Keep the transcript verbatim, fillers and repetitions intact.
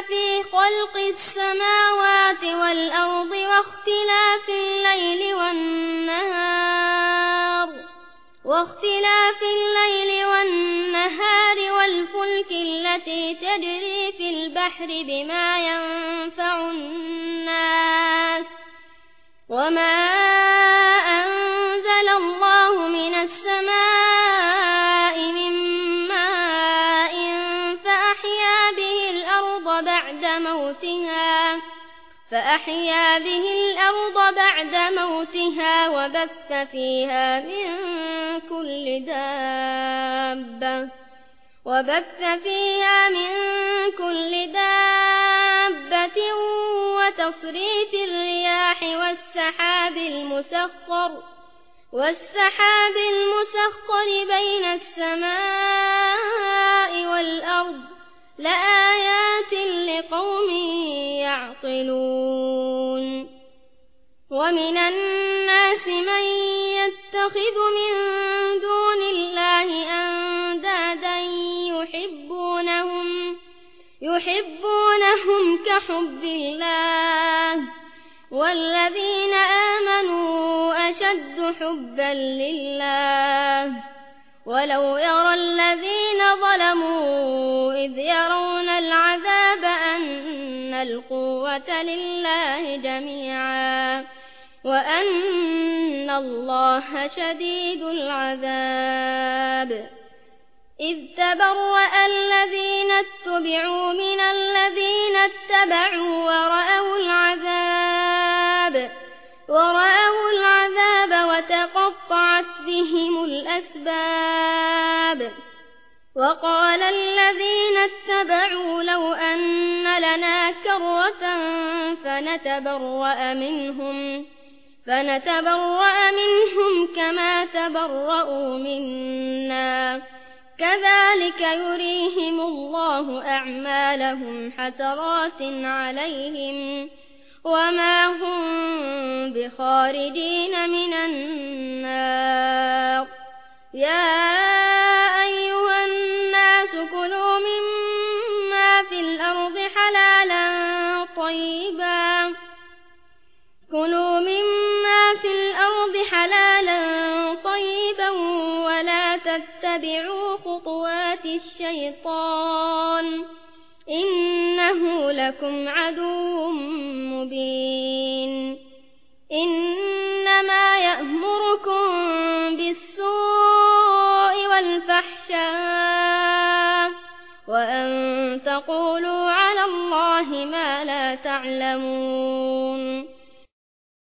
في خلق السماوات والأرض واختلاف الليل والنهار واختلاف الليل والنهار والفلك التي تجري في البحر بما ينفع الناس وما أنزل الله من السماء من ماء فأحيا به الأرض بعد موتها فأحيا به الأرض بعد موتها وبث فيها من كل دابة وبث فيها من كل دابة وتصريف الرياح والسحاب المسخر والسحاب المسخر بين السماء والأرض لآيات لقوم يعقلون ومن الناس من يتخذ من دون الله أندادا يحبونهم يحبونهم كحب الله والذين آمنوا أشد حبا لله ولو يرى الذين ظلموا إذ يرون العذاب أن القوة لله جميعا وأن الله شديد العذاب إذ تبرأ الذين اتبعوا من الذين اتبعوا ورأوا العذاب ورأوا العذاب وتقطعت بهم الأسباب وقال الذين اتبعوا لو أن لنا كرة فنتبرأ منهم فنتبرأ منهم كما تبرأوا منا كذلك يريهم الله أعمالهم حسرات عليهم وما هم بخارجين من النار يا أيها الناس كلوا مما في الأرض حلالا طيبا كلوا مما في الأرض حلالا طيبا ولا تتبعوا خطوات الشيطان إنه لكم عدو مبين إنما يأمركم بالسوء والفحشاء وأن تقولوا على الله ما لا تعلمون